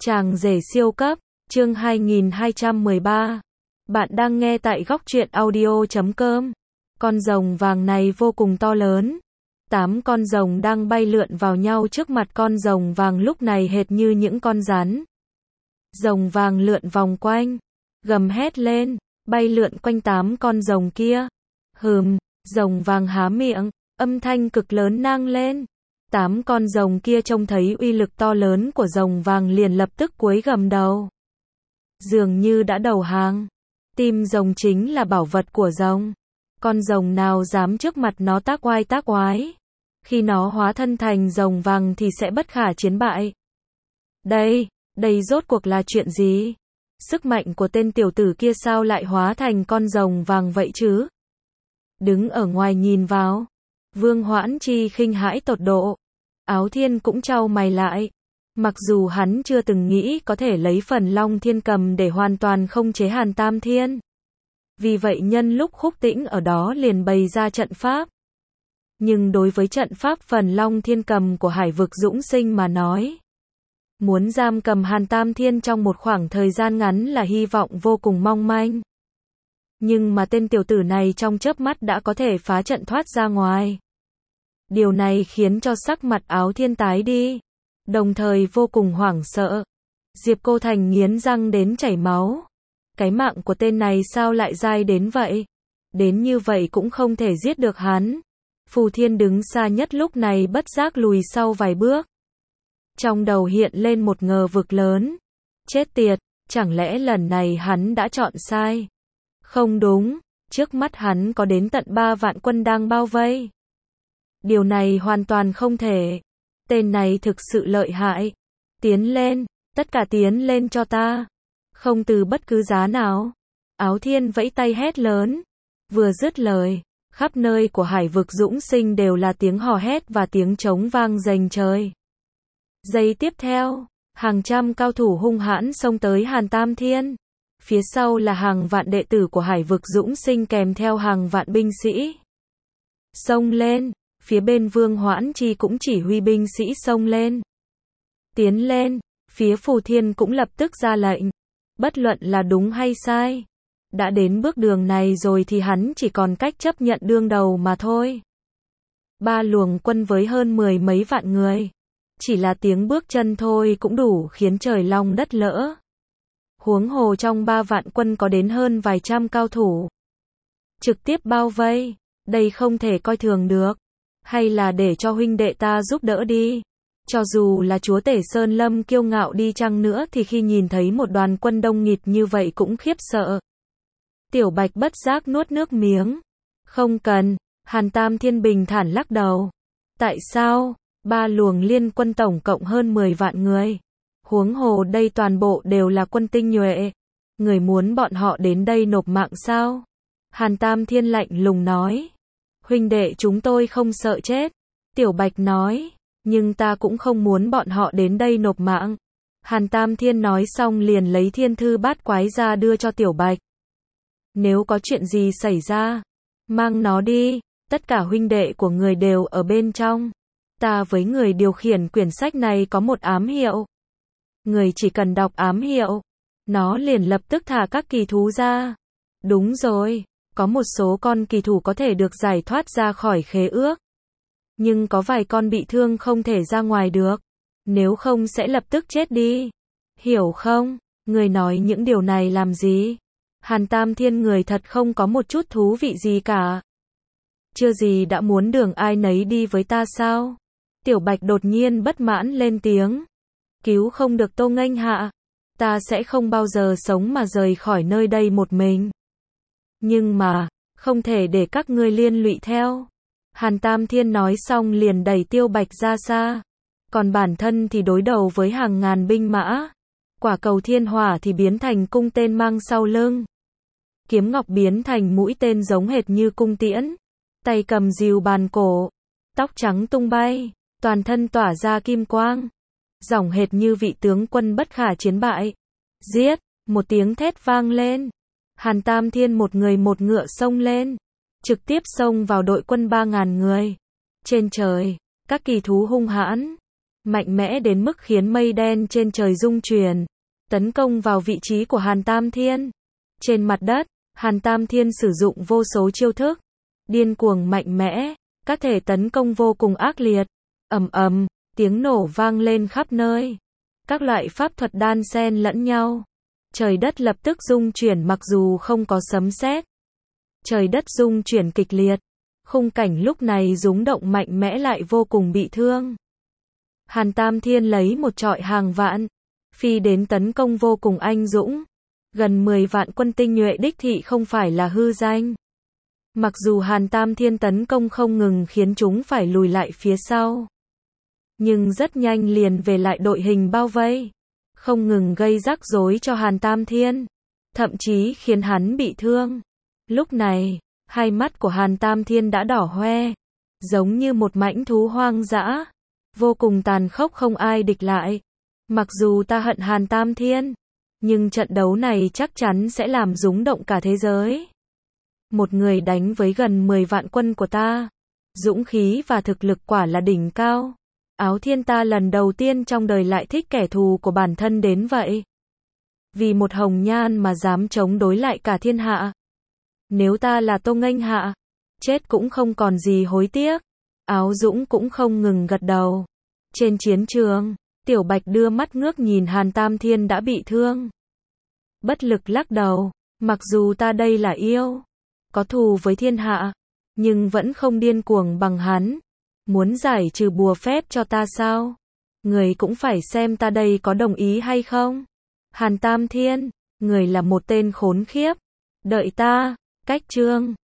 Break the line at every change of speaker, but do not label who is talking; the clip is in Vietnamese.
Chàng rể siêu cấp, chương 2213. Bạn đang nghe tại góc truyện audio.com. Con rồng vàng này vô cùng to lớn. 8 con rồng đang bay lượn vào nhau trước mặt con rồng vàng lúc này hệt như những con rắn. Rồng vàng lượn vòng quanh, gầm hét lên, bay lượn quanh 8 con rồng kia. Rồng vàng há miệng, âm thanh cực lớn nang lên. 8 con rồng kia trông thấy uy lực to lớn của rồng vàng liền lập tức cúi gầm đầu. Dường như đã đầu hàng. Tim rồng chính là bảo vật của rồng. Con rồng nào dám trước mặt nó tác oai. Khi nó hóa thân thành rồng vàng thì sẽ bất khả chiến bại. Đây rốt cuộc là chuyện gì? Sức mạnh của tên tiểu tử kia sao lại hóa thành con rồng vàng vậy chứ? Đứng ở ngoài nhìn vào, Vương Hoãn Chi khinh hãi tột độ. Áo Thiên cũng chau mày lại. Mặc dù hắn chưa từng nghĩ có thể lấy phần Long Thiên Cầm để hoàn toàn không chế Hàn Tam Thiên. Vì vậy nhân lúc Khúc Tĩnh ở đó liền bày ra trận pháp. Nhưng đối với trận pháp phần Long Thiên Cầm của Hải Vực Dũng Sinh mà nói, muốn giam cầm Hàn Tam Thiên trong một khoảng thời gian ngắn là hy vọng vô cùng mong manh. Nhưng mà tên tiểu tử này trong chớp mắt đã có thể phá trận thoát ra ngoài. Điều này khiến cho sắc mặt Áo Thiên tái đi, đồng thời vô cùng hoảng sợ. Diệp Cô Thành nghiến răng đến chảy máu. Cái mạng của tên này sao lại dai đến vậy? Đến như vậy cũng không thể giết được hắn. Phù Thiên đứng xa nhất lúc này bất giác lùi sau vài bước. Trong đầu hiện lên một ngờ vực lớn. Chết tiệt, chẳng lẽ lần này hắn đã chọn sai? Không đúng, trước mắt hắn có đến tận 3 vạn quân đang bao vây. Điều này hoàn toàn không thể. Tên này thực sự lợi hại. Tiến lên, tất cả tiến lên cho ta. Không từ bất cứ giá nào. Áo Thiên vẫy tay hét lớn. Vừa dứt lời, khắp nơi của Hải Vực Dũng Sinh đều là tiếng hò hét và tiếng trống vang rền trời. Giây tiếp theo, hàng trăm cao thủ hung hãn xông tới Hàn Tam Thiên. Phía sau là hàng vạn đệ tử của Hải Vực Dũng Sinh kèm theo hàng vạn binh sĩ. Xông lên, phía bên Vương Hoãn Chi cũng chỉ huy binh sĩ xông lên. Tiến lên, phía Phù Thiên cũng lập tức ra lệnh. Bất luận là đúng hay sai, đã đến bước đường này rồi thì hắn chỉ còn cách chấp nhận đương đầu mà thôi. 3 luồng quân với hơn 10 mấy vạn người. Chỉ là tiếng bước chân thôi cũng đủ khiến trời long đất lỡ. Huống hồ trong 3 vạn quân có đến hơn vài trăm cao thủ. Trực tiếp bao vây, đây không thể coi thường được. Hay là để cho huynh đệ ta giúp đỡ đi. Cho dù là chúa tể Sơn Lâm kiêu ngạo đi chăng nữa thì khi nhìn thấy một đoàn quân đông nghịt như vậy cũng khiếp sợ. Tiểu Bạch bất giác nuốt nước miếng. Không cần, Hàn Tam Thiên bình thản lắc đầu. Tại sao? 3 luồng liên quân tổng cộng hơn 10 vạn người. Huống hồ đây toàn bộ đều là quân tinh nhuệ. Người muốn bọn họ đến đây nộp mạng sao? Hàn Tam Thiên lạnh lùng nói. Huynh đệ chúng tôi không sợ chết. Tiểu Bạch nói. Nhưng ta cũng không muốn bọn họ đến đây nộp mạng. Hàn Tam Thiên nói xong liền lấy Thiên Thư Bát Quái ra đưa cho Tiểu Bạch. Nếu có chuyện gì xảy ra, mang nó đi. Tất cả huynh đệ của người đều ở bên trong. Ta với người điều khiển quyển sách này có một ám hiệu. Người chỉ cần đọc ám hiệu, nó liền lập tức thả các kỳ thú ra. Đúng rồi, có một số con kỳ thủ có thể được giải thoát ra khỏi khế ước. Nhưng có vài con bị thương không thể ra ngoài được. Nếu không sẽ lập tức chết đi. Hiểu không? Người nói những điều này làm gì? Hàn Tam Thiên người thật không có một chút thú vị gì cả. Chưa gì đã muốn đường ai nấy đi với ta sao? Tiểu Bạch đột nhiên bất mãn lên tiếng. Cứu không được Tô Nghênh hạ. Ta sẽ không bao giờ sống mà rời khỏi nơi đây một mình. Nhưng mà, không thể để các ngươi liên lụy theo. Hàn Tam Thiên nói xong liền đẩy Tiêu Bạch ra xa. Còn bản thân thì đối đầu với hàng ngàn binh mã. Quả cầu thiên hỏa thì biến thành cung tên mang sau lưng. Kiếm ngọc biến thành mũi tên giống hệt như cung tiễn. Tay cầm rìu bàn cổ. Tóc trắng tung bay. Toàn thân tỏa ra kim quang. Giọng hệt như vị tướng quân bất khả chiến bại. Giết! Một tiếng thét vang lên. Hàn Tam Thiên một người một ngựa xông lên. Trực tiếp xông vào đội quân 3.000 người. Trên trời, các kỳ thú hung hãn. mạnh mẽ đến mức khiến mây đen trên trời rung chuyển, tấn công vào vị trí của Hàn Tam Thiên. Trên mặt đất, Hàn Tam Thiên sử dụng vô số chiêu thức, điên cuồng mạnh mẽ, các thể tấn công vô cùng ác liệt. Ầm ầm, tiếng nổ vang lên khắp nơi. Các loại pháp thuật đan xen lẫn nhau. Trời đất lập tức rung chuyển mặc dù không có sấm sét. Trời đất rung chuyển kịch liệt. Khung cảnh lúc này rúng động mạnh mẽ lại vô cùng bị thương. Hàn Tam Thiên lấy một trọi hàng vạn, phi đến tấn công vô cùng anh dũng. Gần 10 vạn quân tinh nhuệ đích thị không phải là hư danh. Mặc dù Hàn Tam Thiên tấn công không ngừng khiến chúng phải lùi lại phía sau, nhưng rất nhanh liền về lại đội hình bao vây, không ngừng gây rắc rối cho Hàn Tam Thiên, thậm chí khiến hắn bị thương. Lúc này, hai mắt của Hàn Tam Thiên đã đỏ hoe, giống như một mãnh thú hoang dã, vô cùng tàn khốc không ai địch lại. Mặc dù ta hận Hàn Tam Thiên, nhưng trận đấu này chắc chắn sẽ làm rúng động cả thế giới. Một người đánh với gần 10 vạn quân của ta, dũng khí và thực lực quả là đỉnh cao. Áo Thiên ta lần đầu tiên trong đời lại thích kẻ thù của bản thân đến vậy. Vì một hồng nhan mà dám chống đối lại cả thiên hạ. Nếu ta là Tô Nghênh Hạ, chết cũng không còn gì hối tiếc. Áo Dũng cũng không ngừng gật đầu. Trên chiến trường, Tiểu Bạch đưa mắt ngước nhìn Hàn Tam Thiên đã bị thương. Bất lực lắc đầu, mặc dù ta đây là yêu, có thù với thiên hạ, nhưng vẫn không điên cuồng bằng hắn. Muốn giải trừ bùa phép cho ta sao? Người cũng phải xem ta đây có đồng ý hay không? Hàn Tam Thiên, người là một tên khốn khiếp. Đợi ta, cách chương.